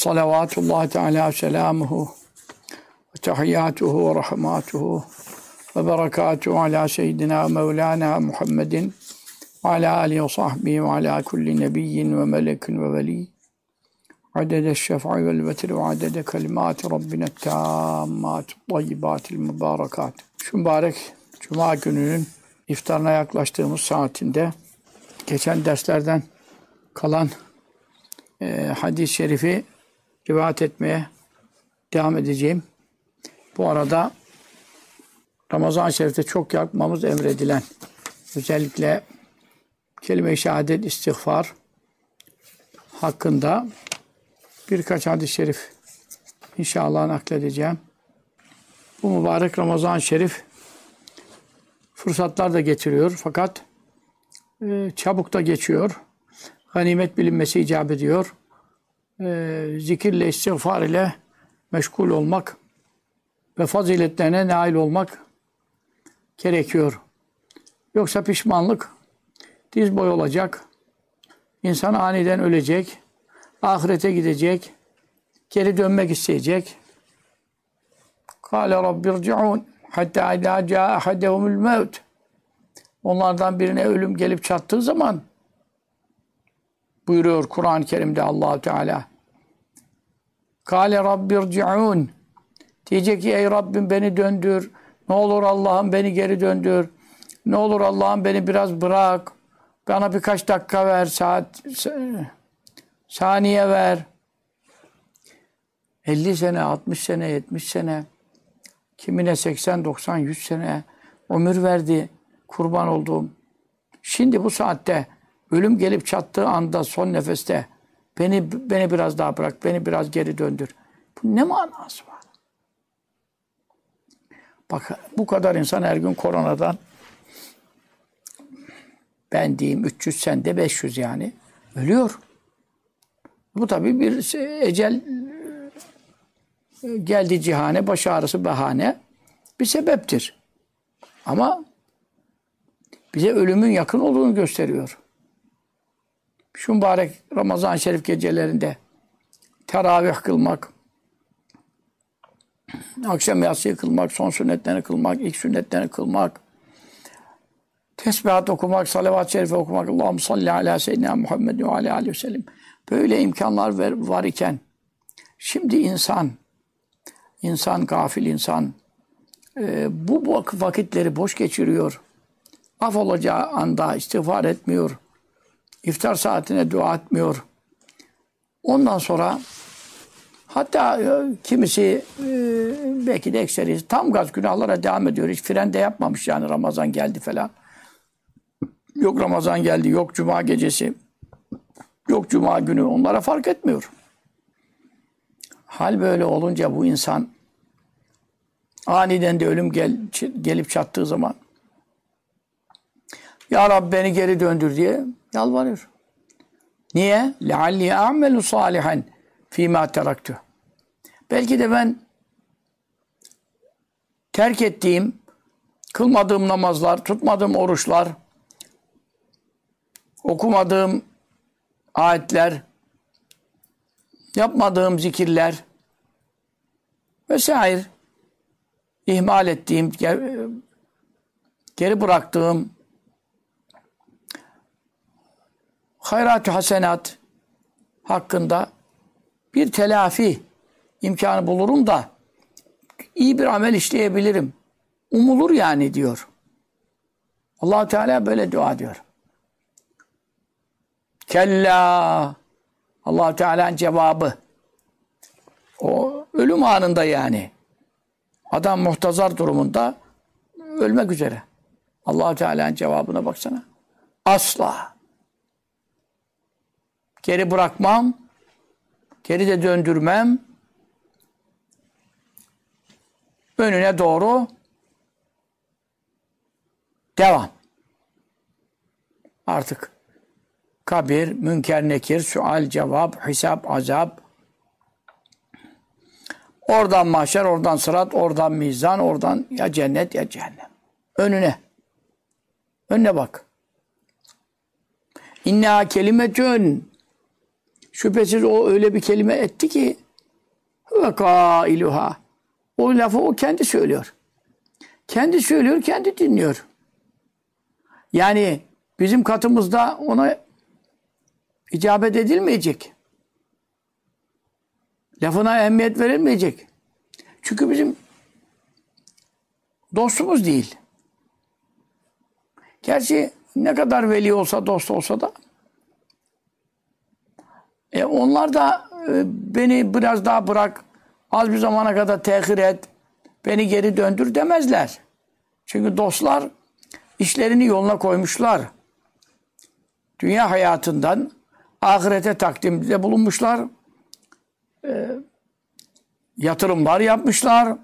Salavatullahi Teala selamuhu ve tahiyyatuhu ve rahmatuhu ve berekatuhu ala seyyidina Mevlana Muhammedin ve ala alihi ve sahbihi ve ala kulli nebiyyin ve melekin ve veli adede şef'i vel vetri ve adede kelimati Rabbine tammat tayyibatil mübarekat. Şu mübarek Cuma gününün iftarına yaklaştığımız saatinde geçen derslerden kalan hadis-i şerifi rivayet etmeye devam edeceğim. Bu arada Ramazan-ı Şerif'te çok yapmamız emredilen, özellikle kelime-i şehadet, istiğfar hakkında birkaç hadis-i şerif inşallah nakledeceğim. Bu mübarek Ramazan-ı Şerif fırsatlar da getiriyor fakat çabuk da geçiyor. Ganimet bilinmesi icap ediyor. Zikirle, istiğfar ile meşgul olmak ve faziletlerine nail olmak gerekiyor. Yoksa pişmanlık diz boyu olacak. İnsan aniden ölecek. Ahirete gidecek. Geri dönmek isteyecek. Kâle Rabbirci'ûn hattâ idâ câ ahadehumul mevt. Onlardan birine ölüm gelip çattığı zaman buyuruyor Kur'an-ı Kerim'de Allah-u Teala. Kâle Rabbirci'ûn. Diyecek ki ey Rabbim beni döndür. Ne olur Allah'ım beni geri döndür. Ne olur Allah'ım beni biraz bırak. Bana birkaç dakika ver, saniye ver. 50 sene, 60 sene, 70 sene, kimine 80, 90, 100 sene ömür verdi, kurban olduğum. Şimdi bu saatte ölüm gelip çattığı anda, son nefeste beni biraz daha bırak, beni biraz geri döndür. Bu ne manası var? Bak bu kadar insan her gün koronadan, ben diyeyim 300, sen de 500 yani, ölüyor. Bu tabii bir ecel geldi cihane, baş ağrısı bahane bir sebeptir. Ama bize ölümün yakın olduğunu gösteriyor. Şu mübarek Ramazan-ı Şerif gecelerinde teravih kılmak, akşam yatsıyı kılmak, son sünnetlerini kılmak, ilk sünnetlerini kılmak, tesbihat okumak, salavat-ı şerife okumak, Allahümme salli ala seyyidina Muhammed ve aleyhi ve sellem. Böyle imkanlar var iken, şimdi insan gafil insan, bu vakitleri boş geçiriyor. Af olacağı anda istiğfar etmiyor. İftar saatine dua etmiyor. Ondan sonra hatta kimisi belki de ekseri tam gaz günahlara devam ediyor. Hiç fren de yapmamış yani Ramazan geldi falan. Yok Ramazan geldi, yok Cuma gecesi, yok Cuma günü. Onlara fark etmiyor. Hal böyle olunca bu insan aniden de ölüm gelip çattığı zaman Ya Rabbi beni geri döndür diye yalvarıyor. Niye? لَعَلِّي أَعْمَلُ صَالِحًا فِي مَا تَرَكْتُ. Belki de ben terk ettiğim, kılmadığım namazlar, tutmadığım oruçlar, okumadığım ayetler, yapmadığım zikirler vesaire, ihmal ettiğim, geri bıraktığım hayrat-ı hasenat hakkında bir telafi imkanı bulurum da iyi bir amel işleyebilirim. Umulur yani diyor. Allah-u Teala böyle dua diyor. Kella. Allah-u Teala'nın cevabı. O ölüm anında yani. Adam muhtazar durumunda ölmek üzere. Allah-u Teala'nın cevabına baksana. Asla. Geri bırakmam. Geri de döndürmem. Önüne doğru devam. Artık kabir, münker nekir, sual, cevap, hesap, azap. Oradan mahşer, oradan sırat, oradan mizan, oradan ya cennet ya cehennem. Önüne. Önüne bak. İnneha kelimetün. Şüphesiz o öyle bir kelime etti ki ve kailuha. O lafı o kendi söylüyor. Kendi söylüyor, kendi dinliyor. Yani bizim katımızda ona icabet edilmeyecek. Lafına ehemmiyet verilmeyecek. Çünkü bizim dostumuz değil. Gerçi ne kadar veli olsa, dost olsa da onlar da beni biraz daha bırak, az bir zamana kadar tehir et, beni geri döndür demezler. Çünkü dostlar işlerini yoluna koymuşlar. Dünya hayatından ahirete takdimde bulunmuşlar. Yatırımlar yapmışlar.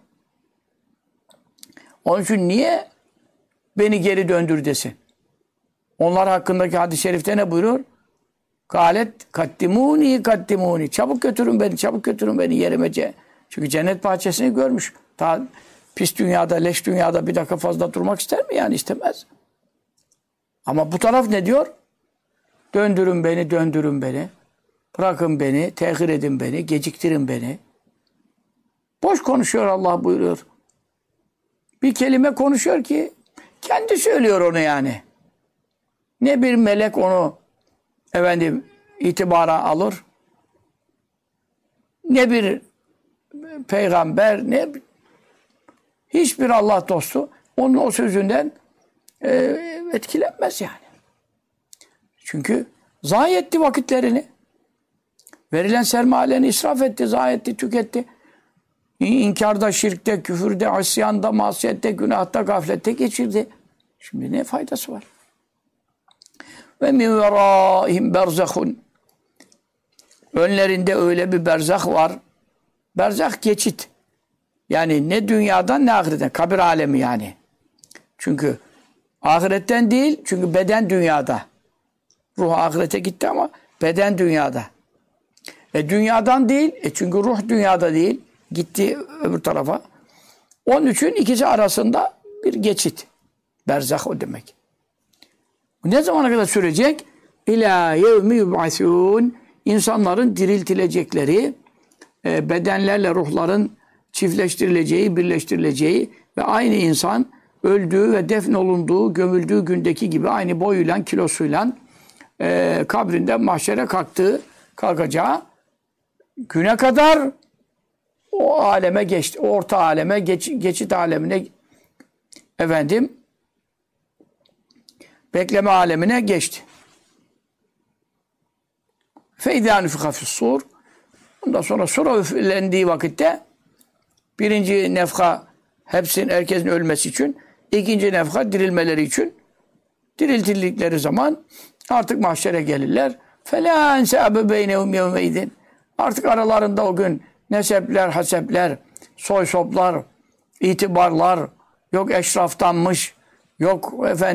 Onun için niye beni geri döndür desin? Onlar hakkındaki hadis-i şerifte ne buyuruyor? Galet kaddimuni. Çabuk götürün beni yerime. Çünkü cennet bahçesini görmüş. Daha pis dünyada, leş dünyada bir dakika fazla durmak ister mi yani? İstemez. Ama bu taraf ne diyor? Döndürün beni. Bırakın beni, tehir edin beni, geciktirin beni. Boş konuşuyor Allah buyuruyor. Bir kelime konuşuyor ki kendi söylüyor onu yani. Ne bir melek onu itibara alır, ne bir peygamber, hiçbir Allah dostu onun o sözünden etkilenmez yani. Çünkü zayi etti vakitlerini. Verilen sermayelerini israf etti, zayi etti, tüketti. İnkarda, şirkte, küfürde, asyanda, masiyette, günahta, gaflette geçirdi. Şimdi ne faydası var? Ve min verâihim berzahun. Önlerinde öyle bir berzah var. Berzah geçit. Yani ne dünyadan ne ahiretten. Kabir alemi yani. Çünkü ahiretten değil, çünkü beden dünyada. Ruh ahirete gitti ama beden dünyada. Dünyadan değil, çünkü ruh dünyada değil. Gitti öbür tarafa. Onun için ikisi arasında bir geçit. Berzah o demek. Bu ne zamana kadar sürecek? İlâ yevmi yub'asûn. İnsanların diriltilecekleri, bedenlerle ruhların çiftleştirileceği, birleştirileceği ve aynı insan öldüğü ve defnolunduğu, gömüldüğü gündeki gibi aynı boyuyla, kilosuyla kabrinde mahşere kalkacağı güne kadar o aleme geçti. O orta aleme, geçit alemine bekleme alemine geçti. فَاِذَا نُفِخَ فِي الصُّورِ. Ondan sonra sura üflendiği vakitte birinci nefha herkesin ölmesi için, ikinci nefha dirilmeleri için, diriltildikleri zaman artık mahşere gelirler. فَلَا اَنْسَابَ بَيْنَهُمْ يَوْمَيْدٍ. Artık aralarında o gün nesepler, hasepler, soy soplar, itibarlar, yok eşraftanmış, yok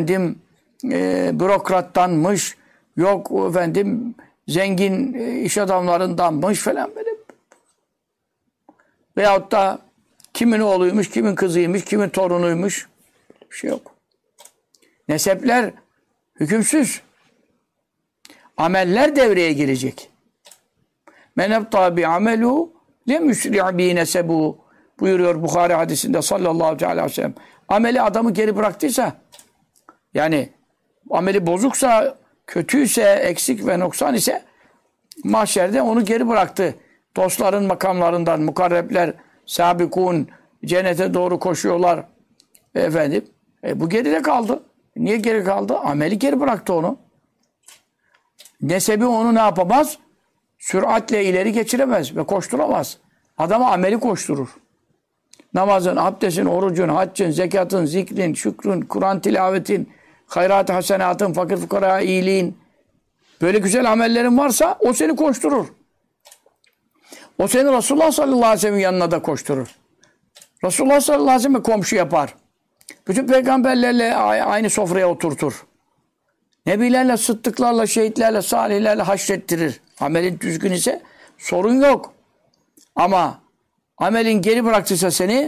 bürokrattanmış, yok zengin iş adamlarındanmış falan böyle. Veyahut da kimin oğluymuş, kimin kızıymış, kimin torunuymuş. Bir şey yok. Nesepler hükümsüz. Ameller devreye girecek. Men ebtâ bi amelû lem yusri' bi nesebû buyuruyor Bukhari hadisinde sallallahu aleyhi ve sellem. Ameli adamı geri bıraktıysa, yani ameli bozuksa, kötüyse, eksik ve noksan ise mahşerde onu geri bıraktı. Dostların makamlarından mukarrebler, sabikun, cennete doğru koşuyorlar. Bu geride kaldı. Niye geri kaldı? Ameli geri bıraktı onu. Nesebi onu ne yapamaz? Süratle ileri geçiremez ve koşturamaz. Adama ameli koşturur. Namazın, abdestin, orucun, haccın, zekatın, zikrin, şükrün, Kur'an tilavetin, hayrat-ı hasenatın, fakir fukara iyiliğin, böyle güzel amellerin varsa o seni koşturur. O seni Resulullah sallallahu aleyhi ve sellem'in yanına da koşturur. Resulullah sallallahu aleyhi ve sellem'e komşu yapar. Bütün peygamberlerle aynı sofraya oturtur. Nebilerle, sıddıklarla, şehitlerle, salihlerle haşrettirir. Amelin düzgün ise sorun yok. Ama amelin geri bıraktıysa seni,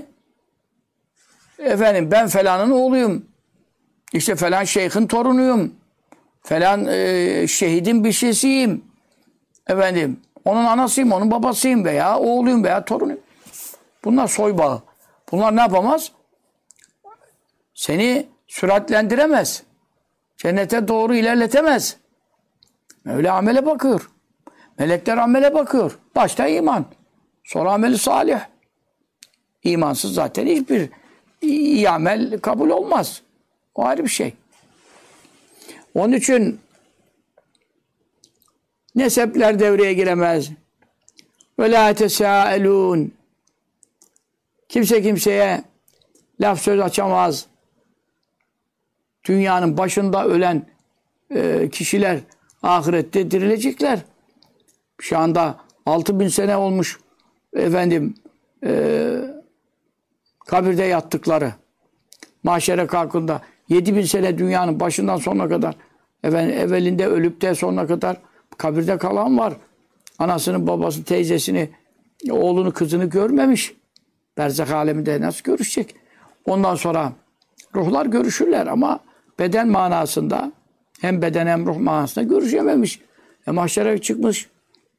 ben falanın oğluyum, İşte falan şeyhin torunuyum, falan şehidin bir şeysiyim, efendim onun anasıyım, onun babasıyım veya oğluyum veya torunuyum. Bunlar soy bağı. Bunlar ne yapamaz? Seni süratlendiremez. Cennete doğru ilerletemez. Öyle amele bakıyor. Melekler amele bakıyor. Başta iman. Sonra ameli salih. İmansız zaten hiçbir iyi amel kabul olmaz. O ayrı bir şey. Onun için nesepler devreye giremez. Ve la tesâelûn. Kimse kimseye laf söz açamaz. Dünyanın başında ölen kişiler ahirette dirilecekler. Şu anda 6000 sene olmuş efendim kabirde yattıkları. Mahşere kalkında 7000 sene dünyanın başından sonuna kadar efendim, evvelinde ölüp de sonuna kadar kabirde kalan var. Anasını, babasını, teyzesini, oğlunu, kızını görmemiş. Berzak aleminde nasıl görüşecek? Ondan sonra ruhlar görüşürler ama beden manasında hem beden hem ruh manasında görüşememiş. Mahşere çıkmış.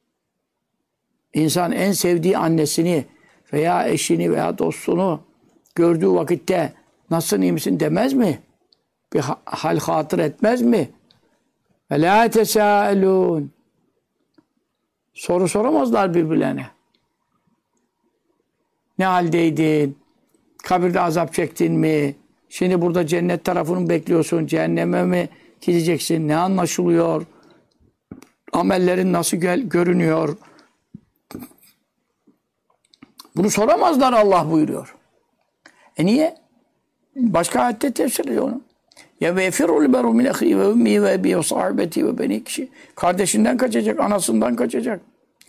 İnsan en sevdiği annesini veya eşini veya dostunu gördüğü vakitte nasılsın, iyi misin demez mi? Bir hal hatır etmez mi? Ve la tesâelûn. Soru soramazlar birbirlerine. Ne haldeydin? Kabirde azap çektin mi? Şimdi burada cennet tarafını mı bekliyorsun? Cehenneme mi gideceksin? Ne anlaşılıyor? Amellerin nasıl görünüyor? Bunu soramazlar Allah buyuruyor. Niye? Başka ayette tefsir ediyor onu. Ya ve yefirul beru min ahi ve ummi ve bi ve sahibeti ve beni kişi. Kardeşinden kaçacak, anasından kaçacak.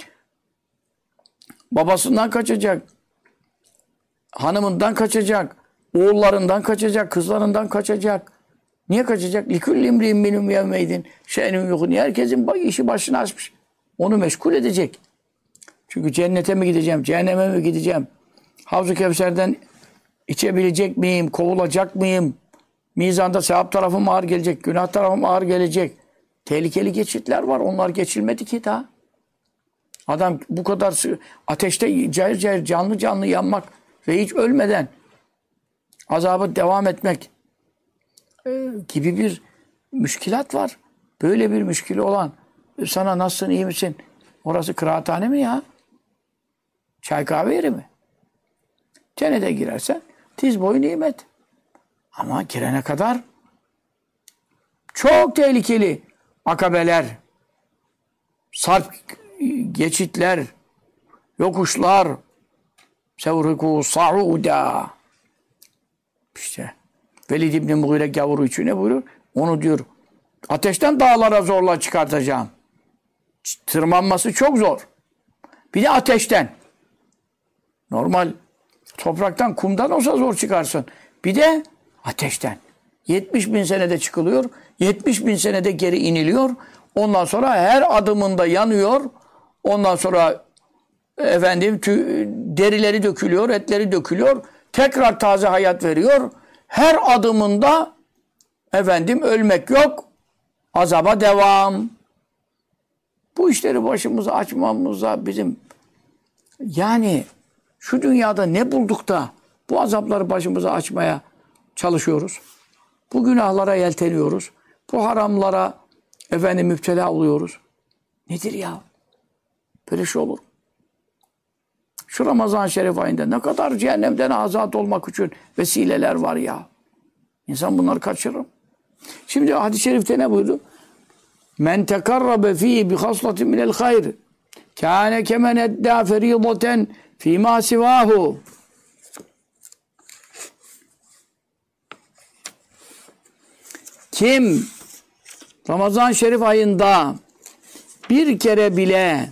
Babasından kaçacak. Hanımından kaçacak. Oğullarından kaçacak, kızlarından kaçacak. Niye kaçacak? Likülli imri'in minhum yevmeydin şe'nun yughni. Herkesin işi başına açmış. Onu meşgul edecek. Çünkü cennete mi gideceğim, cehenneme mi gideceğim? Havz-ı Kevser'den içebilecek miyim, kovulacak mıyım? Mizanda sevap tarafım ağır gelecek, günah tarafım ağır gelecek. Tehlikeli geçitler var, onlar geçilmedi ki daha. Adam bu kadar ateşte cayır cayır canlı canlı yanmak ve hiç ölmeden azaba devam etmek gibi bir müşkilat var. Böyle bir müşkili olan sana nasılsın, iyi misin? Orası kıraathane mi ya? Çay kahve yeri mi? Cennete girersen diz boyu nimet. Ama girene kadar çok tehlikeli akabeler, sarp geçitler, yokuşlar, sevruku sa'uda. İşte Velid İbni Mughire gavuru için ne buyuruyor? Onu diyor, ateşten dağlara zorla çıkartacağım. Tırmanması çok zor. Bir de ateşten. Normal topraktan, kumdan olsa zor çıkarsın. Bir de ateşten. 70.000 senede çıkılıyor. 70.000 senede geri iniliyor. Ondan sonra her adımında yanıyor. Ondan sonra efendim derileri dökülüyor, etleri dökülüyor. Tekrar taze hayat veriyor. Her adımında efendim ölmek yok. Azaba devam. Bu işleri başımıza açmamıza bizim yani şu dünyada ne bulduk da bu azapları başımıza açmaya çalışıyoruz. Bu günahlara yelteniyoruz. Bu haramlara efendim müptela oluyoruz. Nedir ya? Böyle şey olur. Şu Ramazan-ı Şerif ayında ne kadar cehennemden azat olmak için vesileler var ya. İnsan bunları kaçırır. Şimdi hadis-i şerifte ne buyurdu? Men tekarrabe fihi bi haslatin minel hayr kâne kemen eddâ ferîdaten fîmâ sivâhu. Kim Ramazan-ı Şerif ayında bir kere bile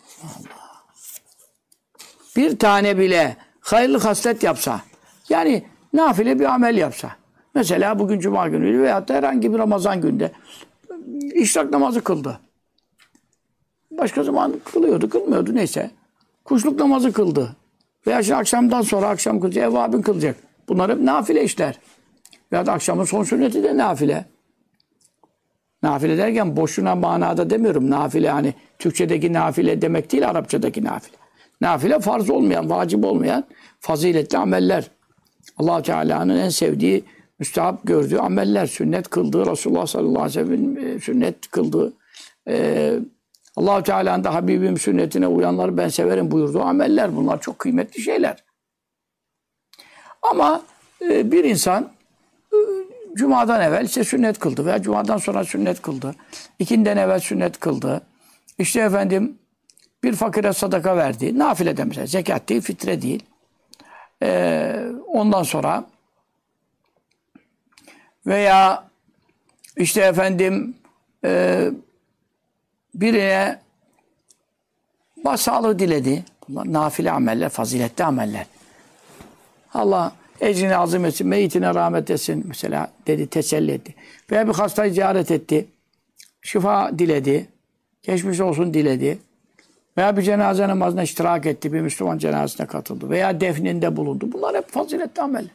bir tane bile hayırlı haslet yapsa, yani nafile bir amel yapsa, mesela bugün Cuma günü veyahut da herhangi bir Ramazan günde işrak namazı kıldı. Başka zaman kılıyordu, kılmıyordu neyse. Kuşluk namazı kıldı. Veya işte akşamdan sonra akşam kılacak, evvabin kılacak. Bunlar hep nafile işler. Veya da akşamın son sünneti de nafile. Nafile derken boşuna manada demiyorum. Nafile hani Türkçedeki nafile demek değil, Arapçadaki nafile. Nafile farz olmayan, vacip olmayan faziletli ameller. Allah Teala'nın en sevdiği, müstahap gördüğü ameller, sünnet kıldığı, Resulullah sallallahu aleyhi ve sellem'in sünnet kıldığı, Allah Teala'nın da Habibim sünnetine uyanları ben severim buyurduğu ameller. Bunlar çok kıymetli şeyler. Ama bir insan Cuma'dan evvel işte sünnet kıldı veya Cuma'dan sonra sünnet kıldı. İkinden evvel sünnet kıldı. İşte efendim bir fakire sadaka verdi. Nafile mesela. Zekat değil, fitre değil. Ondan sonra veya işte efendim birine başsağlığı diledi. Bunlar nafile ameller, faziletli ameller. Allah ecrini azim etsin, meyitine rahmet etsin mesela dedi, teselli etti. Veya bir hastayı ziyaret etti, şifa diledi, geçmiş olsun diledi. Veya bir cenaze namazına iştirak etti, bir Müslüman cenazesine katıldı. Veya defninde bulundu. Bunlar hep faziletli ameller.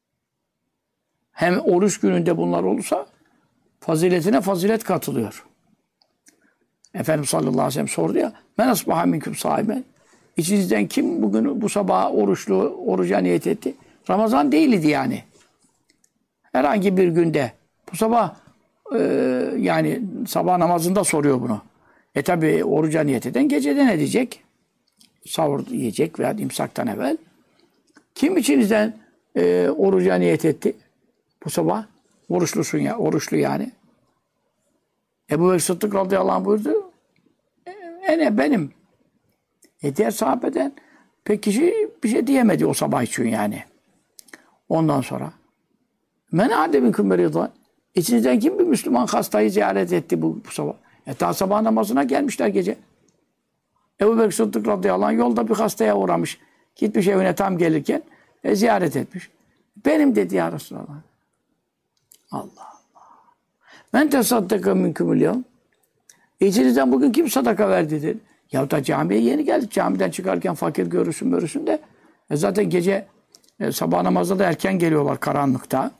Hem oruç gününde bunlar olursa faziletine fazilet katılıyor. Efendimiz sallallahu aleyhi ve sellem sordu ya, men asbaha minkum saimen. İçinizden kim bugün bu sabah oruca niyet etti? Ramazan değildi yani. Herhangi bir günde. Bu sabah yani sabah namazında soruyor bunu. Tabi oruca niyet eden geceden edecek. Sahur yiyecek veya imsaktan evvel. Kim içinizden oruca niyet etti? Bu sabah oruçlusun ya, oruçlu yani. Ebu Bekir Sıddık radıyallahu anh buyurdu. Benim. Diğer sahabeden pek kişi bir şey diyemedi o sabah için yani. Ondan sonra men ade minkum meridan. İçinizden kim bir Müslüman hastayı ziyaret etti bu sabah? Daha sabah namazına gelmişler gece. Ebu Bekir Sıddık radıyallahu anh yolda bir hastaya uğramış. Gitmiş evine tam gelirken ziyaret etmiş. Benim dedi ya Resulallah. Allah Allah. Men tesaddaka minkumul yevm. İçinizden bugün kim sadaka verdi dedi. Ya da camiye yeni geldik. Camiden çıkarken fakir görürsün de. Zaten gece sabah namazda da erken geliyorlar karanlıkta.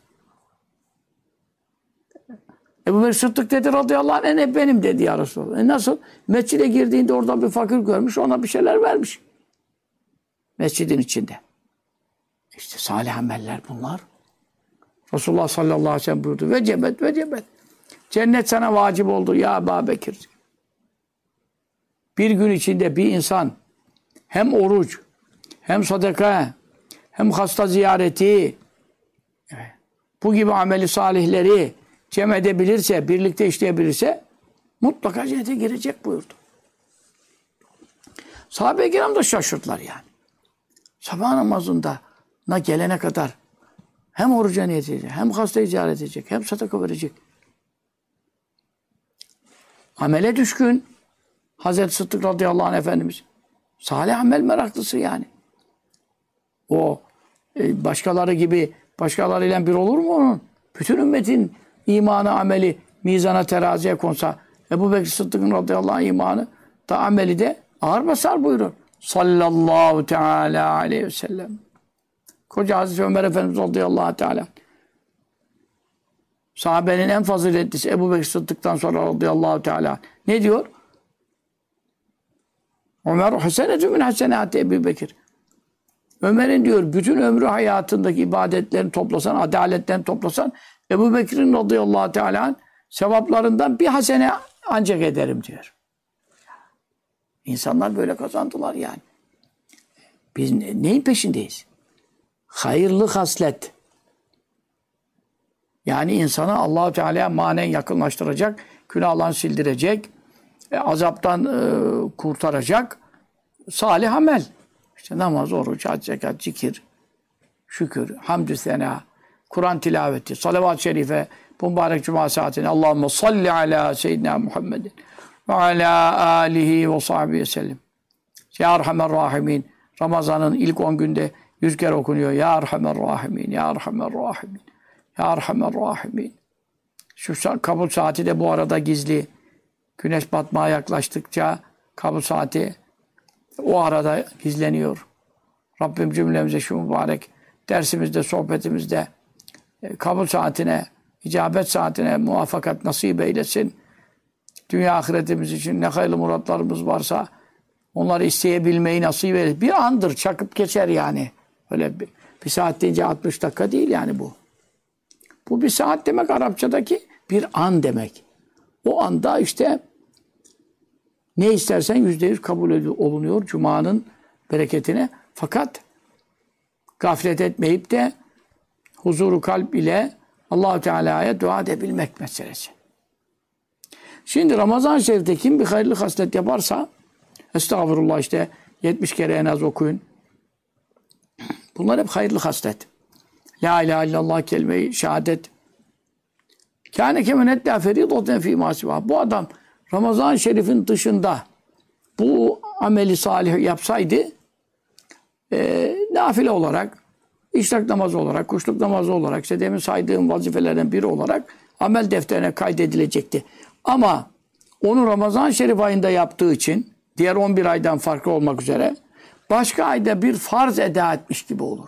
Ebu Bekir Sıddık dedi radıyallahu anh benim dedi ya Resulallah. Nasıl? Mescide girdiğinde orada bir fakir görmüş, ona bir şeyler vermiş. Mescidin içinde. İşte salih ameller bunlar. Resulullah sallallahu aleyhi ve sellem buyurdu. Vecebet. Cennet sana vacip oldu ya Ebu Bekir. Bir gün içinde bir insan hem oruç, hem sadaka, hem hasta ziyareti, bu gibi ameli salihleri cem edebilirse, birlikte işleyebilirse mutlaka cennete girecek buyurdu. Sahabe-i kiram da şaşırdılar yani. Sabah namazında gelene kadar hem oruca niyet edecek, hem hastayı ziyaret edecek, hem sadaka verecek. Amele düşkün. Hazreti Sıddık radıyallahu anh Efendimiz. Salih amel meraklısı yani. O başkaları gibi, başkalarıyla bir olur mu onun? Bütün ümmetin imanı, ameli mizana, teraziye konsa Ebu Bekir Sıddık'ın radıyallahu anh imanı da ameli de ağır basar buyurur. Sallallahu teala aleyhi ve sellem. Koca Hazreti Ömer Efendimiz radıyallahu teala. Sahabenin en faziletlisi Ebu Bekir Sıddık'tan sonra radıyallahu teala. Ne diyor? Ömer hasenetü min hasenati Ebu Bekir. Ömer'in diyor bütün ömrü hayatındaki ibadetlerini toplasan, adaletlerini toplasan Ebu Bekir'in radıyallahu teala sevaplarından bir hasene ancak ederim diyor. İnsanlar böyle kazandılar yani. Biz neyin peşindeyiz? Hayırlı haslet. Yani insanı Allah-u Teala'ya manen yakınlaştıracak, günahlarını sildirecek, azaptan kurtaracak salih amel. İşte namaz, oruç, hac, zekat, zikir, şükür, hamdü sena, Kur'an tilaveti, salavat-ı şerife, bu mübarek cuma saatine Allahümme salli ala seyyidina Muhammedin ve ala alihi ve sahbihi sellem. Ya Erhamer Rahimin. Ramazan'ın ilk 10 günde 100 kere okunuyor. Ya Erhamer Rahimin, Ya Erhamer Rahimin, Ya Erhamer Rahimin. Şu kabul saati de bu arada gizli. Güneş batmaya yaklaştıkça kabul saati o arada gizleniyor. Rabbim cümlemize şu mübarek dersimizde, sohbetimizde kabul saatine, icabet saatine muvaffakat nasip eylesin. dünya ahiretimiz için ne hayırlı muratlarımız varsa onları isteyebilmeyi nasip verir. Bir andır, çakıp geçer yani. Öyle bir saat deyince 60 dakika değil yani bu. Bu bir saat demek Arapçadaki bir an demek. O anda işte ne istersen %100 kabul olunuyor Cuma'nın bereketine. Fakat gaflet etmeyip de huzuru kalp ile Allah-u Teala'ya dua edebilmek meselesi. Şimdi Ramazan-ı Şerif'te kim bir hayırlı haslet yaparsa estağfurullah işte 70 kere en az okuyun. Bunlar hep hayırlı haslet. La ilahe illallah kelime-i şehadet. Kâne kemenetla feridoten fî mâsivâ. Bu adam Ramazan-ı Şerif'in dışında bu ameli salih yapsaydı nafile olarak, işrak namazı olarak, kuşluk namazı olarak, işte demin saydığım vazifelerden biri olarak amel defterine kaydedilecekti. Ama onu Ramazan-ı Şerif ayında yaptığı için diğer 11 aydan farklı olmak üzere başka ayda bir farz eda etmiş gibi olur.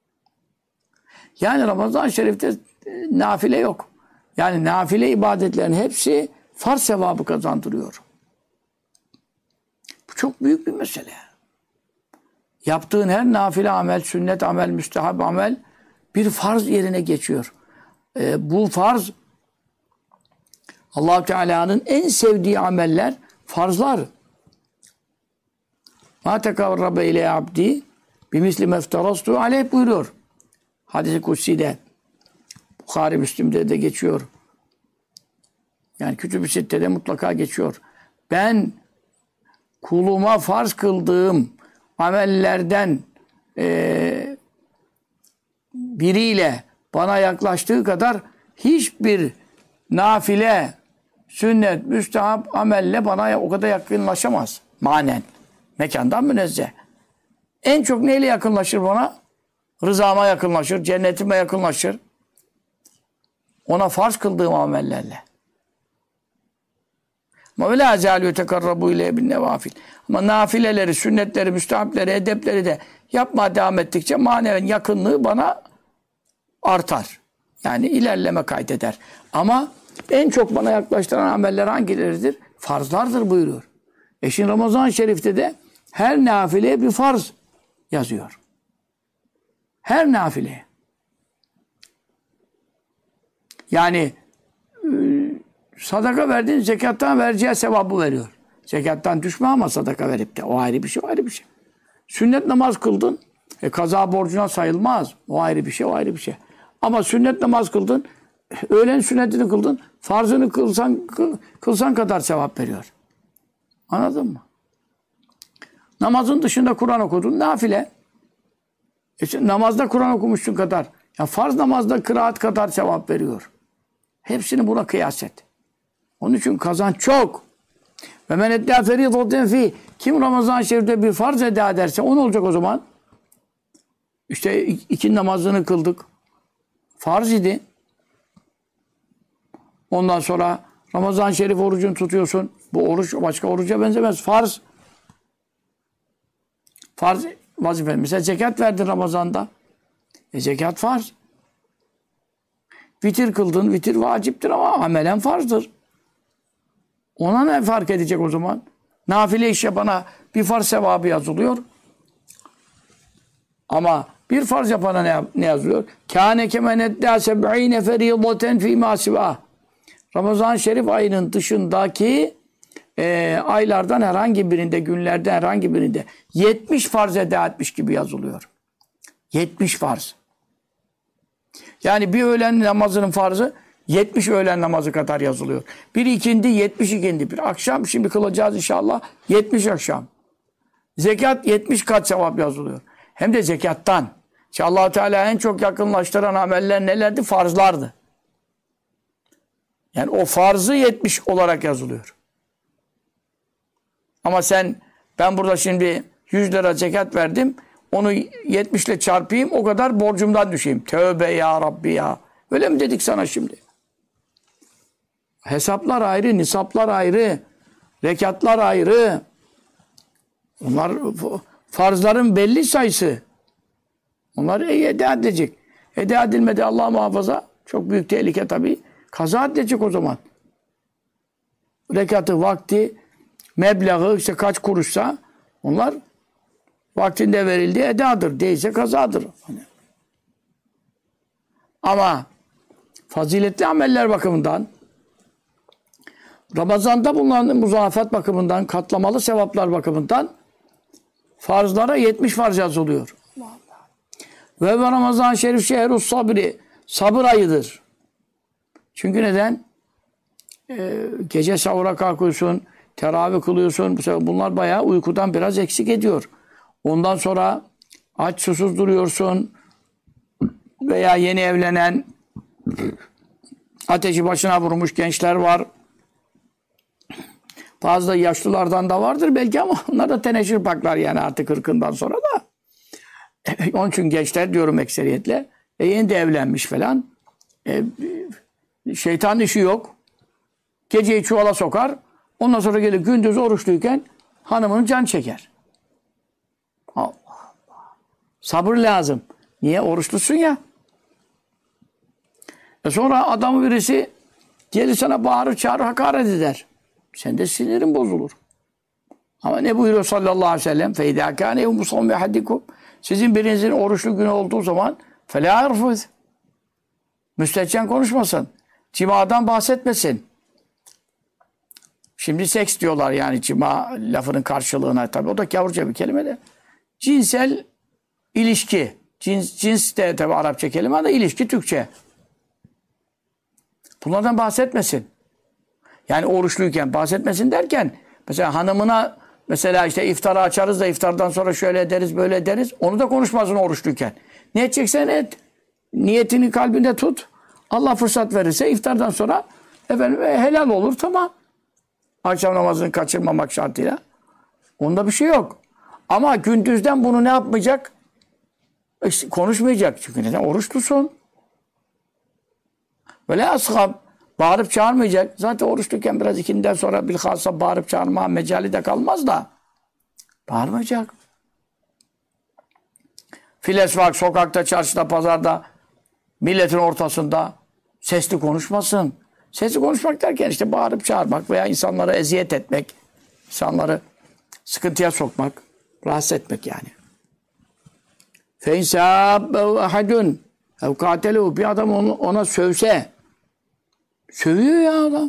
Yani Ramazan-ı Şerif'te nafile yok. Yani nafile ibadetlerin hepsi farz sevabı kazandırıyor. Bu çok büyük bir mesele. Yaptığın her nafile amel, sünnet amel, müstehab amel bir farz yerine geçiyor. Bu farz Allah-u Teala'nın en sevdiği ameller farzlar. Ma tekavrabe ile abdi bimisli meftarastu aleyh buyuruyor. Hadis-i Kutsi'de, Bukhari Müslim'de de geçiyor. Yani Kütüb-i Sitte'de mutlaka geçiyor. Ben kuluma farz kıldığım amellerden biriyle bana yaklaştığı kadar hiçbir nafile, sünnet, müstehap amelle bana o kadar yakınlaşamaz. Manen. Mekandan münezzeh. En çok neyle yakınlaşır bana? Rızama yakınlaşır, cennetime yakınlaşır. Ona farz kıldığım amellerle. Ama öyle azâlü tekarrabu ile bin nevafil. Ama nafileleri, sünnetleri, müstehapleri, edepleri de yapmaya devam ettikçe maneven yakınlığı bana artar. Yani ilerleme kaydeder. Ama en çok bana yaklaştıran ameller hangileridir? Farzlardır buyuruyor. Şimdi Ramazan-ı Şerif'te de her nafileye bir farz yazıyor. Her nafileye. Yani sadaka verdiğin zekattan vereceği sevabı veriyor. Zekattan düşme ama sadaka verip de. O ayrı bir şey, o ayrı bir şey. Sünnet namaz kıldın. Kaza borcuna sayılmaz. O ayrı bir şey, o ayrı bir şey. Ama sünnet namaz kıldın. Öğlen sünnetini kıldın. Farzını kılsan kadar sevap veriyor. Anladın mı? Namazın dışında Kur'an okudun. Nafile. Namazda Kur'an okumuşsun kadar. Ya farz namazda kıraat kadar sevap veriyor. Hepsini buna kıyas et. Onun için kazanç çok. Ve men eddâ ferîdoten fî. Kim Ramazan-ı Şerif'te bir farz eda ederse o ne olacak o zaman? İşte iki namazını kıldık. Farz idi. Ondan sonra Ramazan-ı Şerif orucunu tutuyorsun. Bu oruç başka oruca benzemez. Farz. Farz vazife. Mesela zekat verdin Ramazan'da. Zekat farz. Vitir kıldın. Vitir vaciptir ama amelen farzdır. Ona ne fark edecek o zaman? Nafile iş yapana bir farz sevabı yazılıyor. Ama bir farz yapana ne yazılıyor? Kâne kemen eddâ seb'îne ferîdoten fî mâ sivâh. Ramazan-ı Şerif ayının dışındaki aylardan herhangi birinde, günlerden herhangi birinde 70 farz eda etmiş gibi yazılıyor. 70 farz. Yani bir öğlen namazının farzı 70 öğlen namazı kadar yazılıyor. Bir ikindi, 70 ikindi. Bir akşam, şimdi kılacağız inşallah, 70 akşam. Zekat 70 kat sevap yazılıyor. Hem de zekattan. İşte Allah-u Teala en çok yakınlaştıran ameller nelerdi? Farzlardı. Yani o farzı 70 olarak yazılıyor. Ama ben burada şimdi 100 lira zekat verdim. Onu 70 ile çarpayım, o kadar borcumdan düşeyim. Tövbe ya Rabbi ya. Öyle mi dedik sana şimdi? Hesaplar ayrı, nisaplar ayrı, rekatlar ayrı. Onlar farzların belli sayısı. Onlar eda edilecek. Eda edilmedi Allah muhafaza. Çok büyük tehlike tabii. Kaza edilecek o zaman. rekatı, vakti, meblağı işte kaç kuruşsa onlar vaktinde verildiği edadır. Değilse kazadır. Ama faziletli ameller bakımından, Ramazan'da bulunan muzafat bakımından, katlamalı sevaplar bakımından farzlara 70 farz yazılıyor. Ve Ramazan-ı Şerif şehrus sabri, sabır ayıdır. Çünkü neden? Gece sahura kalkıyorsun, teravih kılıyorsun. Bunlar bayağı uykudan biraz eksik ediyor. Ondan sonra aç susuz duruyorsun. Veya yeni evlenen, ateşi başına vurmuş gençler var. Bazı da yaşlılardan da vardır belki ama onlar da teneşir paklar yani artık 40'ından sonra da. Onun için gençler diyorum ekseriyetle. Yeni de evlenmiş falan. Şeytan işi yok. Geceyi çuvala sokar. Ondan sonra gelir gündüz oruçluyken hanımının can çeker. Allah Allah. Sabır lazım. Niye? Oruçlusun ya. Sonra adamı birisi gelir sana bağırır, çağırır, hakaret eder. Sen de sinirin bozulur. Ama ne buyuruyor sallallahu aleyhi ve sellem? فَاِذَا كَانَ يَوْمُ صَوْمِ اَحَدِّكُمْ Sizin birinizin oruçlu günü olduğu zaman فَلَا يَرْفُذْ Müstehcen konuşmasın. Cimadan bahsetmesin. Şimdi seks diyorlar yani cima lafının karşılığına. Tabii o da gavurca bir kelime de. Cinsel ilişki. Cins de tabii Arapça kelime de ilişki Türkçe. Bunlardan bahsetmesin. Yani oruçluyken bahsetmesin derken mesela hanımına mesela işte iftarı açarız da iftardan sonra şöyle ederiz böyle ederiz. Onu da konuşmasın oruçluyken. Ne edeceksen et. Niyetini kalbinde tut. Allah fırsat verirse iftardan sonra efendim helal olur tamam. Akşam namazını kaçırmamak şartıyla. Onda bir şey yok. Ama gündüzden bunu ne yapmayacak? İşte konuşmayacak. Çünkü neden? Oruçlusun. Böyle ashab bağırıp çağırmayacak. Zaten oruçluyken biraz ikinden sonra bilhassa bağırıp çağırma mecali de kalmaz da. Bağırmayacak. Filesvak, sokakta, çarşıda, pazarda, milletin ortasında sesli konuşmasın. Sesli konuşmak derken işte bağırıp çağırmak veya insanlara eziyet etmek, insanları sıkıntıya sokmak, rahatsız etmek yani. فَاِنْسَابَهُ اَحَدٌ اَوْ قَاتَلُهُ Bir adam ona sövse, sövüyor ya adam.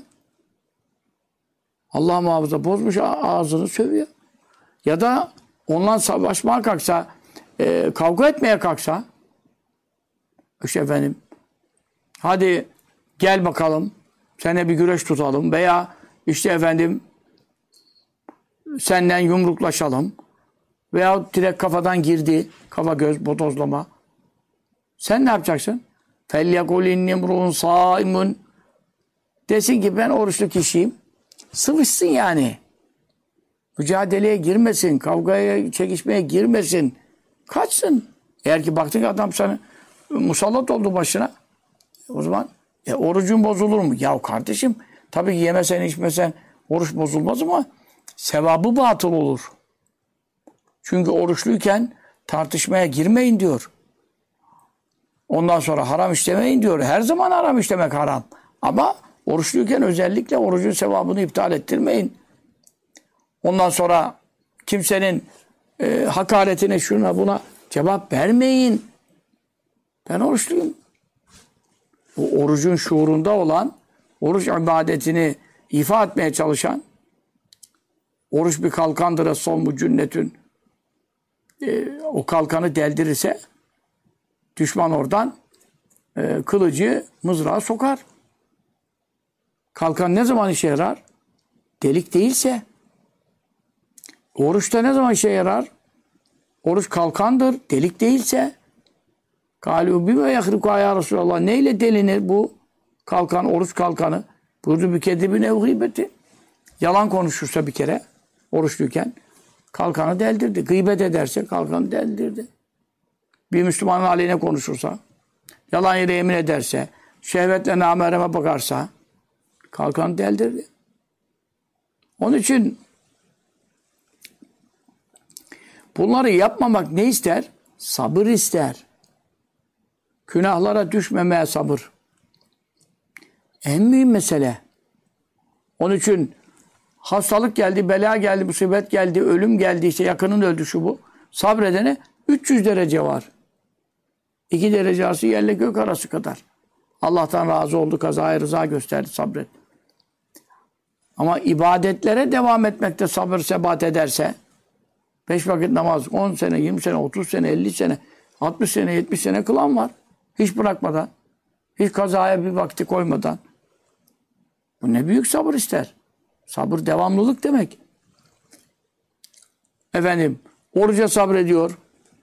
Allah muhafaza bozmuş ağzını sövüyor. Ya da onunla savaşmaya kalksa, kavga etmeye kalksa, işte efendim, hadi gel bakalım, seninle bir güreş tutalım veya işte efendim, senden yumruklaşalım veya direkt kafadan girdi, kafa göz bodozlama. Sen ne yapacaksın? فَلْيَقُلْ اِنِّمْرُونَ صَائِمٌ Desin ki ben oruçlu kişiyim. Sıvışsın yani. Mücadeleye girmesin, kavgaya, çekişmeye girmesin. Kaçsın. Eğer ki baktın ki adam sana musallat oldu başına, o zaman orucun bozulur mu? Ya kardeşim, tabii ki yemesen içmesen oruç bozulmaz ama sevabı batıl olur. Çünkü oruçluyken tartışmaya girmeyin diyor. Ondan sonra haram işlemeyin diyor. Her zaman haram işlemek haram. Ama oruçluyken özellikle orucun sevabını iptal ettirmeyin. Ondan sonra kimsenin hakaretine şuna buna cevap vermeyin. Ben oruçluyum. O orucun şuurunda olan, oruç ibadetini ifa etmeye çalışan, oruç bir kalkandır, sommu cünnetün, o kalkanı deldirirse düşman oradan kılıcı mızrağı sokar. Kalkan ne zaman işe yarar? Delik değilse. Oruçta ne zaman işe yarar? Oruç kalkandır, delik değilse. Kâlû bime yahrikâ ya Resulallah. Neyle delinir bu kalkan, oruç kalkanı? Buyurdu bir kedibin ev gıybeti. Yalan konuşursa bir kere, oruçluyken kalkanı deldirdi. Gıybet ederse kalkanı deldirdi. Bir Müslümanın aleyhine konuşursa, yalan yere yemin ederse, şehvetle namereme bakarsa, kalkanı deldirdi. Onun için bunları yapmamak ne ister? Sabır ister. Günahlara düşmemeye sabır. En mühim mesele. Onun için hastalık geldi, bela geldi, musibet geldi, ölüm geldi, işte yakının öldü şu bu. Sabredene 300 derece var. 2 derece arası yerle gök arası kadar. Allah'tan razı oldu, kazaya rıza gösterdi, sabret. Ama ibadetlere devam etmekte sabır sebat ederse, 5 vakit namaz, 10 sene, 20 sene, 30 sene, 50 sene, 60 sene, 70 sene kılan var. Hiç bırakmadan, hiç kazaya bir vakti koymadan. Bu ne büyük sabır ister. Sabır devamlılık demek. Efendim, oruca sabrediyor.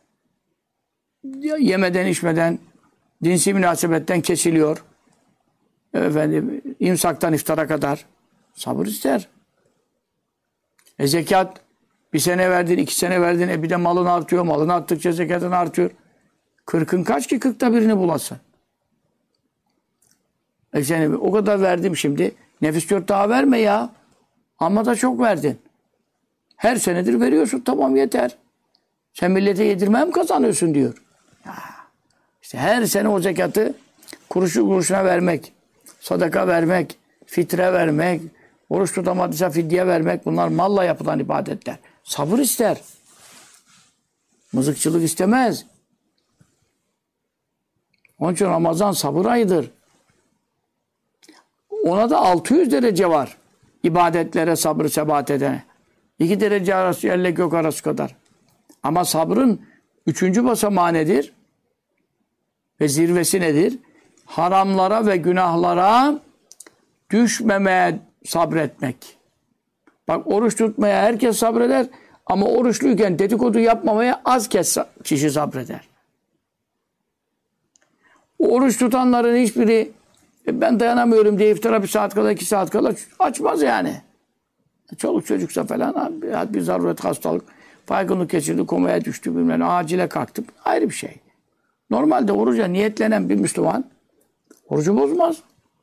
Yemeden, içmeden, dinsi münasebetten kesiliyor. Efendim, imsaktan iftara kadar. Sabır ister. Zekat, bir sene verdin, 2 sene verdin, bir de malın artıyor. Malın arttıkça zekatın artıyor. 40'ın kaç ki 40'ta birini bulasın? Seni o kadar verdim şimdi. Nefis diyor daha verme ya. Ama da çok verdin. Her senedir veriyorsun, tamam yeter. Sen millete yedirmeye mi kazanıyorsun diyor. Ya, işte her sene o zekatı kuruşu kuruşuna vermek, sadaka vermek, fitre vermek, oruç tutamadıysa fidye vermek, bunlar malla yapılan ibadetler. Sabır ister. Mızıkçılık istemez. Onun için Ramazan sabır ayıdır. Ona da 600 derece var. İbadetlere sabrı sebat edene. 2 derece arası yerle gök arası kadar. Ama sabrın 3. basamağı nedir? Ve zirvesi nedir? Haramlara ve günahlara düşmemeye sabretmek. Bak oruç tutmaya herkes sabreder ama oruçluyken dedikodu yapmamaya az kişi sabreder. Oruç tutanların hiçbiri ben dayanamıyorum diye iftara 1 saat kala 2 saat kala açmaz yani. Çoluk çocuksa falan bir zaruret hastalık, baygınlık geçirdi, komaya düştü bilmem ne, acile kalktı. Ayrı bir şey. Normalde oruca niyetlenen bir Müslüman orucu bozmaz.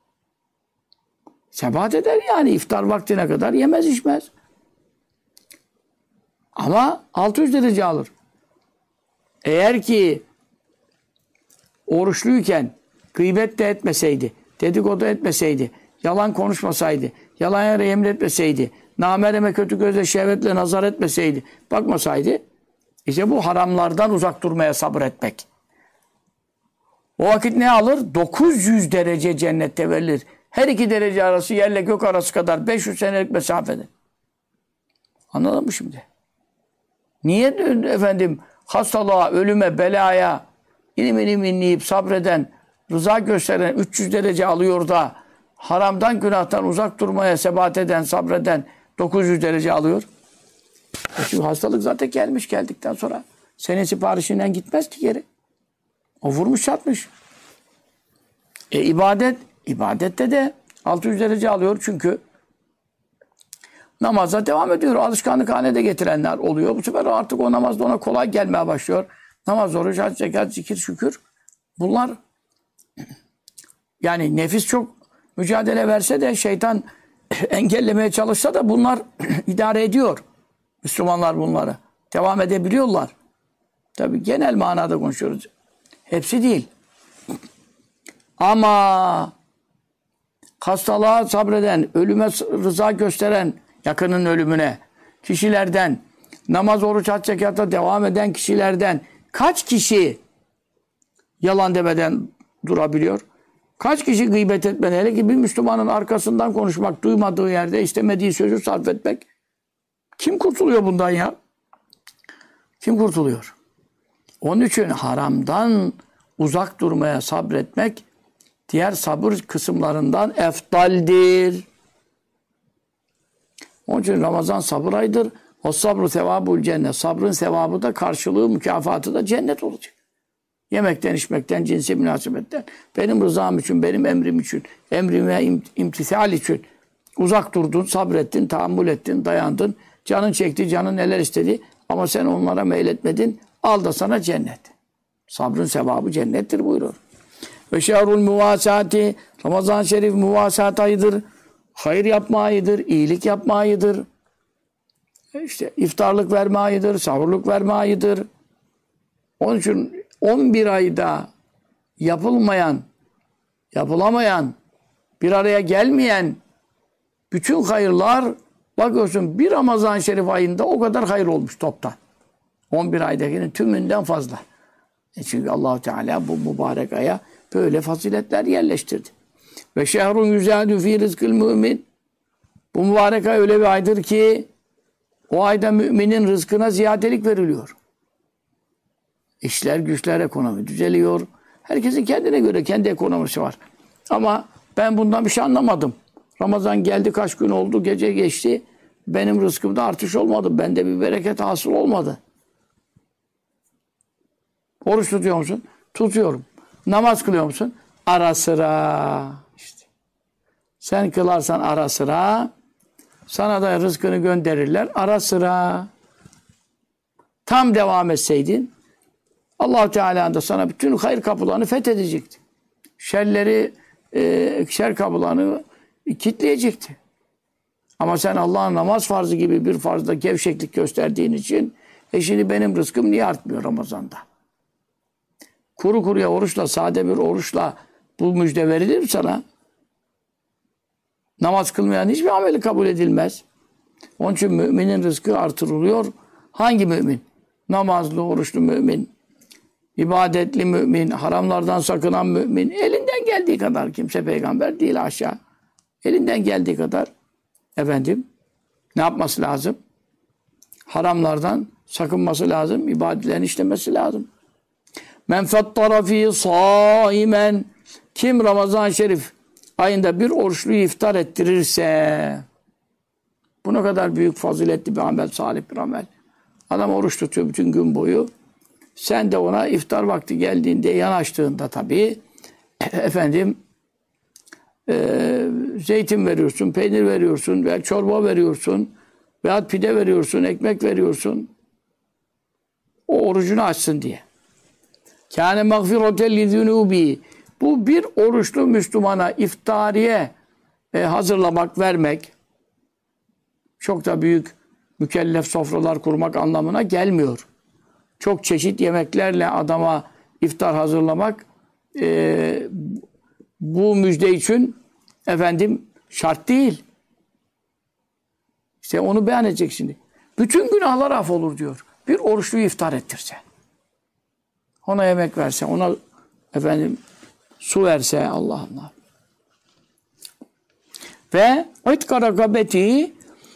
Sebat eder yani iftar vaktine kadar yemez içmez. Ama 600 derece alır. Eğer ki oruçluyken gıybet de etmeseydi, dedikodu etmeseydi, yalan konuşmasaydı, yalan yere yemin etmeseydi, namereme kötü gözle şehvetle nazar etmeseydi, bakmasaydı, işte bu haramlardan uzak durmaya sabretmek. O vakit ne alır? 900 derece cennette verilir. Her 2 derece arası yerle gök arası kadar 500 senelik mesafede. Anladın mı şimdi? Niye efendim hastalığa, ölüme, belaya inim inleyip sabreden, rıza gösteren 300 derece alıyor da haramdan, günahtan uzak durmaya sebat eden, sabreden 900 derece alıyor? Çünkü hastalık zaten geldikten sonra senin siparişinden gitmez ki geri. O vurmuş çatmış. İbadette de 600 derece alıyor çünkü namaza devam ediyor. Alışkanlık haline de getirenler oluyor. Bu sefer artık o namazda ona kolay gelmeye başlıyor. Namaz, oruç, hac, zekat, zikir, şükür. Bunlar yani nefis çok mücadele verse de şeytan engellemeye çalışsa da bunlar idare ediyor. Müslümanlar bunları. Devam edebiliyorlar. Tabii genel manada konuşuyoruz. Hepsi değil. Ama hastalığa sabreden, ölüme rıza gösteren, yakının ölümüne kişilerden, namaz, oruç, hac, zekata devam eden kişilerden kaç kişi yalan demeden durabiliyor? Kaç kişi gıybet etmeden, hele ki bir Müslümanın arkasından konuşmak, duymadığı yerde istemediği sözü sarf etmek. Kim kurtuluyor bundan ya? Kim kurtuluyor? Onun için haramdan uzak durmaya sabretmek diğer sabır kısımlarından eftaldir. Onun için Ramazan sabır ayıdır. O sabru sevabul cennet. Sabrın sevabı da karşılığı, mükafatı da cennet olacak. Yemekten, içmekten, cinsi münasebetten, benim rızam için, benim emrim için, emrime imtisal için uzak durdun, sabrettin, tahammül ettin, dayandın. Canın çekti, canın neler istedi ama sen onlara meyletmedin. Al da sana cennet. Sabrın sevabı cennettir buyuruyor. Ve şehrul muvasati, Ramazan-ı Şerif muvasat ayıdır. Hayır yapma ayıdır, iyilik yapma ayıdır. İşte iftarlık verme ayıdır, sahurluk verme ayıdır. Onun için 11 ayda yapılamayan, bir araya gelmeyen bütün hayırlar Bakıyorsun bir Ramazan-ı Şerif ayında o kadar hayır olmuş toptan. 11 aydakinin tümünden fazla. Çünkü Allah Teala bu mübarek aya böyle faziletler yerleştirdi. Ve şehrun yüzâdü fî rızkıl mümin. Bu mübarek ay öyle bir aydır ki o ayda müminin rızkına ziyadelik veriliyor. İşler, güçler, ekonomi düzeliyor. Herkesin kendine göre kendi ekonomisi var. Ama ben bundan bir şey anlamadım. Ramazan geldi, kaç gün oldu, gece geçti. Benim rızkımda artış olmadı. Bende bir bereket hasıl olmadı. Oruç tutuyor musun? Tutuyorum. Namaz kılıyor musun? Ara sıra. İşte. Sen kılarsan ara sıra, sana da rızkını gönderirler ara sıra. Tam devam etseydin, Allah Teala da sana bütün hayır kapılarını fethedecekti. Şerleri, şer kapılarını kilitleyecekti. Ama sen Allah'ın namaz farzı gibi bir farzda gevşeklik gösterdiğin için şimdi benim rızkım niye artmıyor Ramazan'da? Kuru kuruya oruçla, sade bir oruçla bu müjde verilir mi sana? Namaz kılmayan hiçbir ameli kabul edilmez. Onun için müminin rızkı artırılıyor. Hangi mümin? Namazlı, oruçlu mümin, ibadetli mümin, haramlardan sakınan mümin, elinden geldiği kadar, kimse peygamber değil aşağı. Elinden geldiği kadar ne yapması lazım? Haramlardan sakınması lazım, ibadetlerini işlemesi lazım. Men fettara fî sâimen, kim Ramazan-ı Şerif ayında bir oruçluyu iftar ettirirse, bu ne kadar büyük faziletli bir amel, salih bir amel. Adam oruç tutuyor bütün gün boyu. Sen de ona iftar vakti geldiğinde, yanaştığında tabii zeytin veriyorsun, peynir veriyorsun veya çorba veriyorsun veya pide veriyorsun, ekmek veriyorsun. O orucunu açsın diye. Kâne mağfireten lizunûbî. Bu bir oruçlu Müslümana iftariye hazırlamak, vermek çok da büyük mükellef sofralar kurmak anlamına gelmiyor. Çok çeşit yemeklerle adama iftar hazırlamak bu müjde için şart değil. İşte onu beyan edecek şimdi. Bütün günahlar affolur diyor. Bir oruçluyu iftar ettirse. Ona yemek verse, ona su verse, Allah Allah. Ve itka rakabeti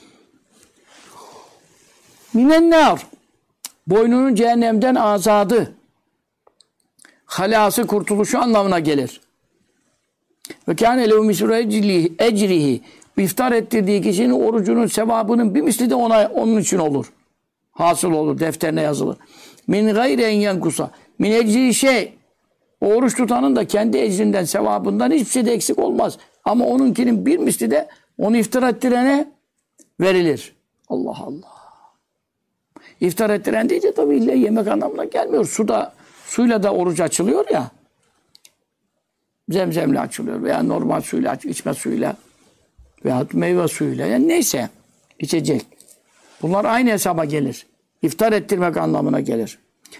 minennâr. Boynunun cehennemden azadı. Halası, kurtuluşu anlamına gelir. Ve kâne lehu misru ecrihi. İftar ettirdiği kişinin orucunun sevabının bir misli de onun için olur. Hasıl olur, defterine yazılır. Min gayri en yenkusa. Min ecri şey. O oruç tutanın da kendi ecrinden, sevabından hiçbir şey de eksik olmaz. Ama onunkinin bir misli de onu iftar ettirene verilir. Allah Allah. İftar ettiren deyince tabii illa yemek anlamına gelmiyor. Suyla da oruç açılıyor ya. Zemzemle açılıyor veya normal suyla, içme suyuyla veya meyve suyuyla. Yani neyse içecek. Bunlar aynı hesaba gelir. İftar ettirmek anlamına gelir.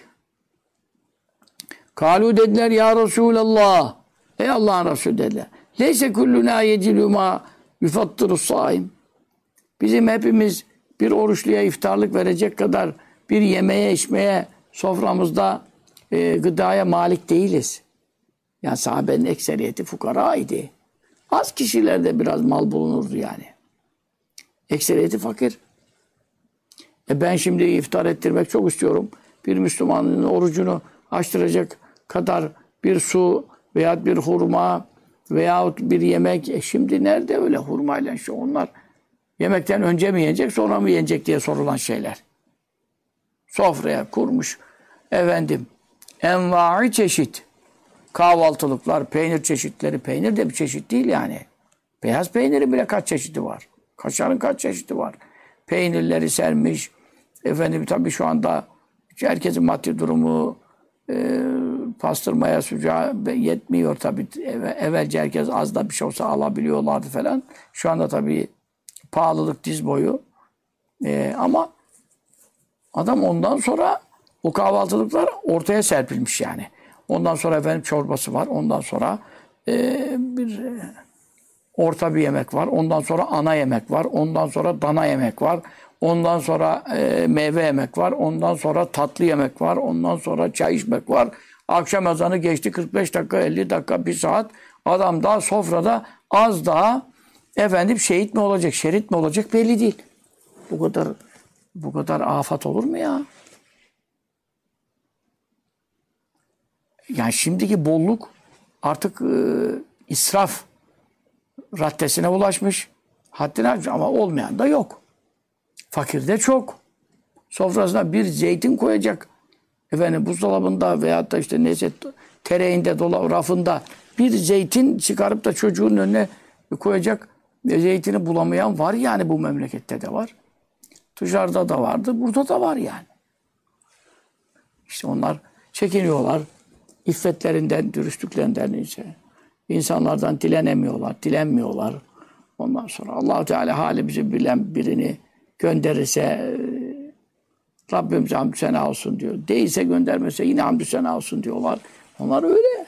Kalu dediler ya Resulallah. Ey Allah'ın Resulü dediler. Leyse kulluna yecilü ma yufattırus saim. Bizim hepimiz bir oruçluya iftarlık verecek kadar bir yemeğe, içmeye, soframızda gıdaya malik değiliz. Yani sahabenin ekseriyeti fukaraydı. Az kişilerde biraz mal bulunurdu yani. Ekseriyeti fakir. Ben şimdi iftar ettirmek çok istiyorum. Bir Müslümanın orucunu açtıracak kadar bir su veya bir hurma veyahut bir yemek. Şimdi nerede öyle hurmayla onlar? Yemekten önce mi yenecek, sonra mı yenecek diye sorulan şeyler. Sofraya kurmuş envai çeşit kahvaltılıklar, peynir çeşitleri. Peynir de bir çeşit değil yani. Beyaz peynirin bile kaç çeşidi var. Kaşarın kaç çeşidi var. Peynirleri sermiş. Tabii şu anda herkesin maddi durumu pastırmaya, sucuğa yetmiyor tabii. Evvelce herkes az da bir şey olsa alabiliyorlardı falan. Şu anda tabii pahalılık diz boyu. Ama adam ondan sonra o kahvaltılıklar ortaya serpilmiş yani. Ondan sonra çorbası var. Ondan sonra bir orta bir yemek var. Ondan sonra ana yemek var. Ondan sonra dana yemek var. Ondan sonra meyve yemek var. Ondan sonra tatlı yemek var. Ondan sonra çay içmek var. Akşam ezanı geçti 45 dakika, 50 dakika, 1 saat. Adam daha sofrada az daha şehit mi olacak, şerit mi olacak belli değil. Bu kadar afat olur mu ya? Yani şimdiki bolluk artık israf raddesine ulaşmış. Haddine aşmış ama olmayan da yok. Fakir de çok. Sofrasına bir zeytin koyacak. Buzdolabında veyahut da işte neyse tereğinde, rafında bir zeytin çıkarıp da çocuğun önüne koyacak zeytini bulamayan var yani, bu memlekette de var. Dışarıda da vardı, burada da var yani. İşte onlar çekiniyorlar. İffetlerinden, dürüstlüklerinden insanlardan dilenmiyorlar. Ondan sonra Allah Teala halimizi bilen birini gönderirse Rabbimize hamdü sena olsun diyor. Değilse göndermese yine hamdü sena olsun diyorlar. Onlar öyle.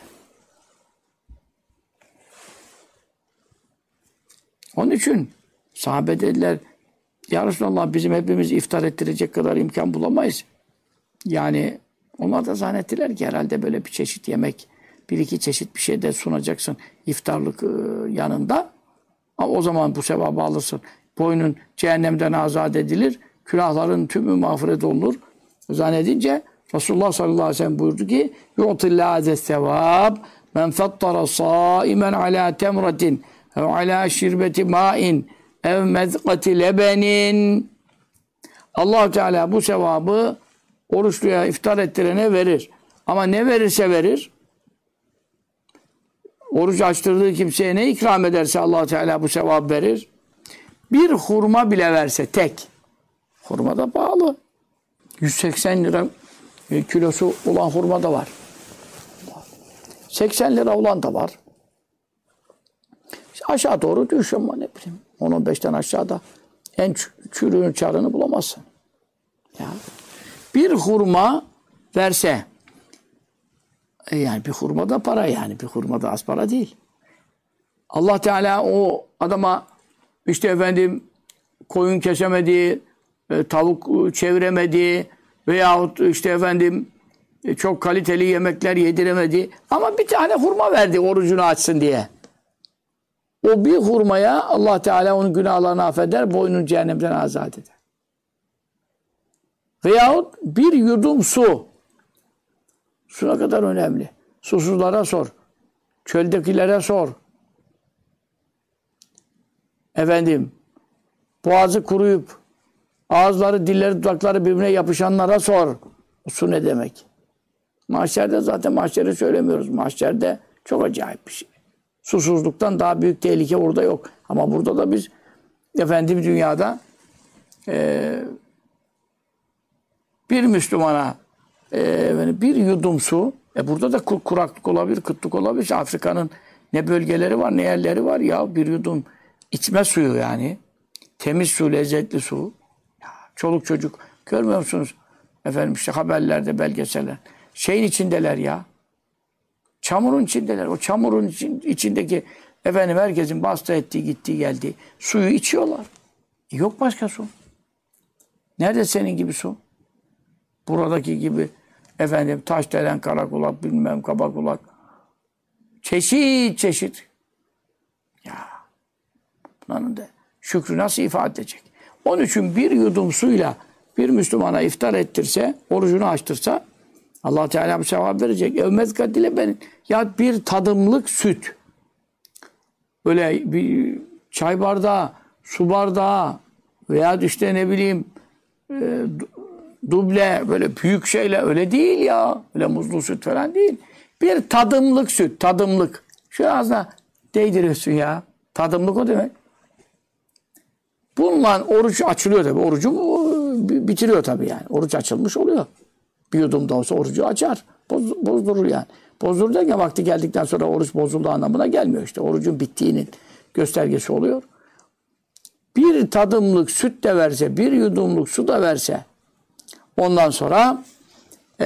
Onun için sahabe dediler, ya Resulallah bizim hepimiz iftar ettirecek kadar imkan bulamayız. Yani onlar da zannettiler ki herhalde böyle bir çeşit yemek, 1-2 çeşit bir şey de sunacaksın iftarlık yanında. Ama o zaman bu sevabı alırsın. Boynun cehennemden azat edilir. Külahların tümü mağfiret olunur. Zannedince Resulullah sallallahu aleyhi ve sellem buyurdu ki yu'tillâze sevâb men fettara sâimen alâ temratin ev alâ şirbeti mâin ev mezqati lebenin. Allah Teala bu sevabı oruçluya iftar ettirene verir. Ama ne verirse verir. Oruç açtırdığı kimseye ne ikram ederse Allah Teala bu sevabı verir. Bir hurma bile verse tek. Hurma da pahalı. 180 lira kilosu olan hurma da var. 80 lira olan da var. İşte aşağı doğru düşüyor ama ne bileyim. 10-15'ten aşağıda en çürüğün çarını bulamazsın. Ya. Bir hurma verse, yani bir hurma da para yani. Bir hurma da az para değil. Allah Teala o adama koyun kesemedi, tavuk çeviremedi veyahut çok kaliteli yemekler yediremedi. Ama bir tane hurma verdi orucunu açsın diye. O bir hurmaya Allah Teala onun günahlarını affeder, boynunu cehennemden azat eder. Veyahut bir yudum su. Su ne kadar önemli. Susuzlara sor. Çöldekilere sor. Boğazı kuruyup ağızları, dilleri, dudakları birbirine yapışanlara sor. Su ne demek? Mahşerde zaten mahşeri söylemiyoruz. Mahşerde çok acayip bir şey. Susuzluktan daha büyük tehlike orada yok. Ama burada da biz dünyada bir Müslümana bir yudum su, burada da kuraklık olabilir, kıtlık olabilir. İşte Afrika'nın ne bölgeleri var, ne yerleri var ya, bir yudum içme suyu yani. Temiz su, lezzetli su. Ya, çoluk çocuk görmüyor musunuz? Haberlerde, belgeseller. Şeyin içindeler ya. Çamurun içindeler. O çamurun içindeki herkesin bastı ettiği, gittiği, geldiği suyu içiyorlar. Yok başka su. Nerede senin gibi su? Buradaki gibi taşdelen, karakulak, bilmem kabakulak. Çeşit çeşit. Ya bunların da şükrü nasıl ifade edecek? Onun için bir yudum suyla bir Müslümana iftar ettirse, orucunu açtırsa Allah Teala bir sevap verecek. Evmez kadile benim. Ya bir tadımlık süt. Böyle bir çay bardağı, su bardağı veya duble böyle büyük şeyle öyle değil ya. Öyle muzlu süt falan değil. Bir tadımlık süt, tadımlık. Şu ağzına değdiriyorsun ya. Tadımlık o demek. Bununla oruç açılıyor tabii. Orucu bitiriyor tabii yani. Oruç açılmış oluyor. Bir yudum da olsa orucu açar. Bozdurur yani. Bozdurur derken vakti geldikten sonra oruç bozulduğu anlamına gelmiyor işte. Orucun bittiğinin göstergesi oluyor. Bir tadımlık süt de verse, bir yudumluk su da verse, ondan sonra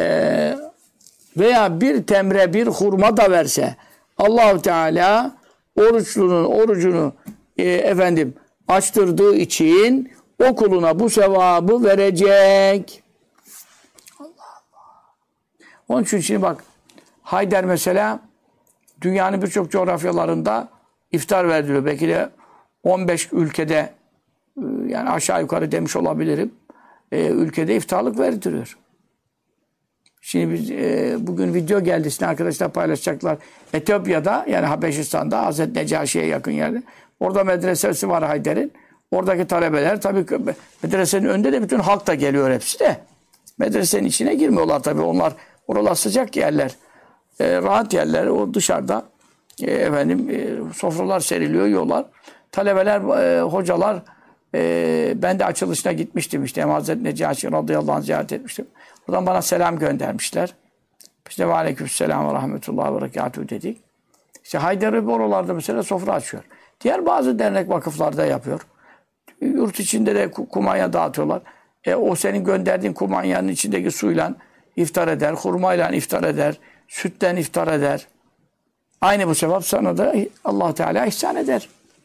veya bir temre, bir hurma da verse, Allah-u Teala oruçlunun orucunu açtırdığı için o kuluna bu sevabı verecek. Allah Allah. Onun için şimdi bak, Hayder mesela dünyanın birçok coğrafyalarında iftar veriliyor. Belki de 15 ülkede, yani aşağı yukarı demiş olabilirim, ülkede iftarlık verdiriyor. Şimdi biz, bugün video geldi, sizin arkadaşlar paylaşacaklar. Etiyopya'da, yani Habeşistan'da, Hazreti Necaşi'ye yakın yerde. Orada medresesi var Hayder'in. Oradaki talebeler, tabii medresenin önünde de bütün halk da geliyor, hepsi de. Medresenin içine girmiyorlar tabii. Oralar sıcak yerler. Rahat yerler. O dışarıda sofralar seriliyor, yiyorlar. Talebeler, hocalar, ben de açılışına gitmiştim işte. Hazreti Necaşi radıyallahu anh ziyaret etmiştim. Buradan bana selam göndermişler. Biz de ve aleykümselam ve rahmetullahi ve berekatuhu dedik. İşte Hayder oralarda mesela sofra açıyor. Diğer bazı dernek vakıflarda yapıyor. Yurt içinde de kumanya dağıtıyorlar. O senin gönderdiğin kumanyanın içindeki suyla iftar eder, hurmayla iftar eder, sütten iftar eder. Aynı bu sevap sana da Allah Teala ihsan eder.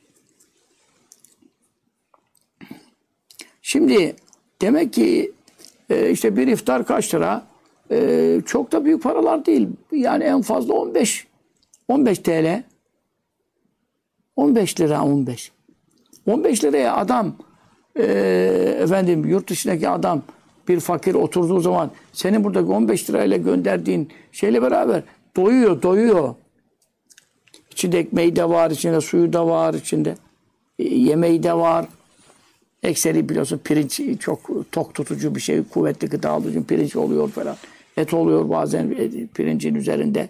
Şimdi demek ki işte bir iftar kaç lira? Çok da büyük paralar değil. Yani en fazla 15 TL. 15 lira 15. 15 liraya adam yurt dışındaki adam, bir fakir oturduğu zaman senin buradaki 15 lirayla gönderdiğin şeyle beraber doyuyor. İçinde ekmeği de var, içinde suyu da var, içinde yemeği de var. Ekseri biliyorsun pirinç çok tok tutucu bir şey, kuvvetli gıda olduğu için pirinç oluyor falan. Et oluyor bazen pirincin üzerinde.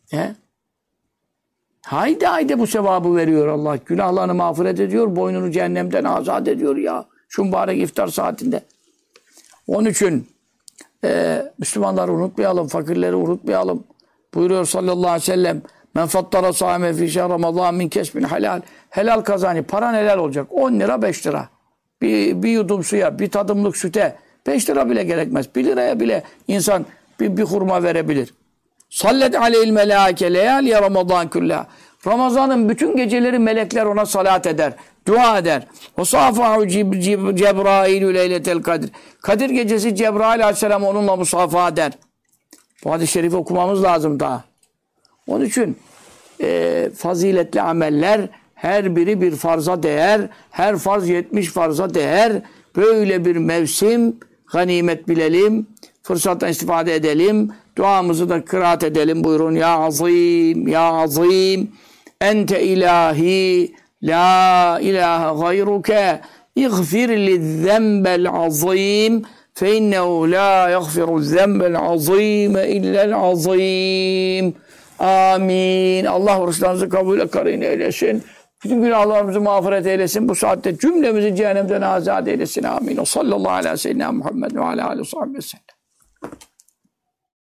Haydi bu sevabı veriyor Allah. Günahlarını mağfiret ediyor, boynunu cehennemden azat ediyor ya. Şu mübarek iftar saatinde. Onun için Müslümanları unutmayalım, fakirleri unutmayalım. Buyuruyor sallallahu aleyhi ve sellem: Men fattara sâme fî şehr Ramazân min kesbin halal. Helal kazanı, paran helal olacak. 10 lira, 5 lira. Bir yudum suya, bir tadımlık süte 5 lira bile gerekmez. 1 liraya bile insan bir hurma verebilir. Sallet aleyhil melâke leyâliye Ramazân küllâ. Ramazan'ın bütün geceleri melekler ona salat eder, dua eder. O safahu Cebrailü leyletel kadir. Kadir gecesi Cebrail aleyhisselam onunla musafaha eder. Bu hadis-i şerifi okumamız lazım daha. Onun için faziletli ameller her biri bir farza değer. Her farz 70 farza değer. Böyle bir mevsim, ganimet bilelim. Fırsattan istifade edelim. Duamızı da kıraat edelim. Buyurun. Ya azim, ya azim. Ente ilahi, la ilahe gayruke. İğfir lizzembel azim. Fe innehu la yagfiru zembel azime illel azim. Amin. Allah oruçlarınızı kabul karin eylesin. Bütün günahlarımızı mağfiret eylesin. Bu saatte cümlemizi cehennemden azat eylesin. Amin. O sallallahu aleyhi ve sellem Muhammed ve aleyhi ve sellem.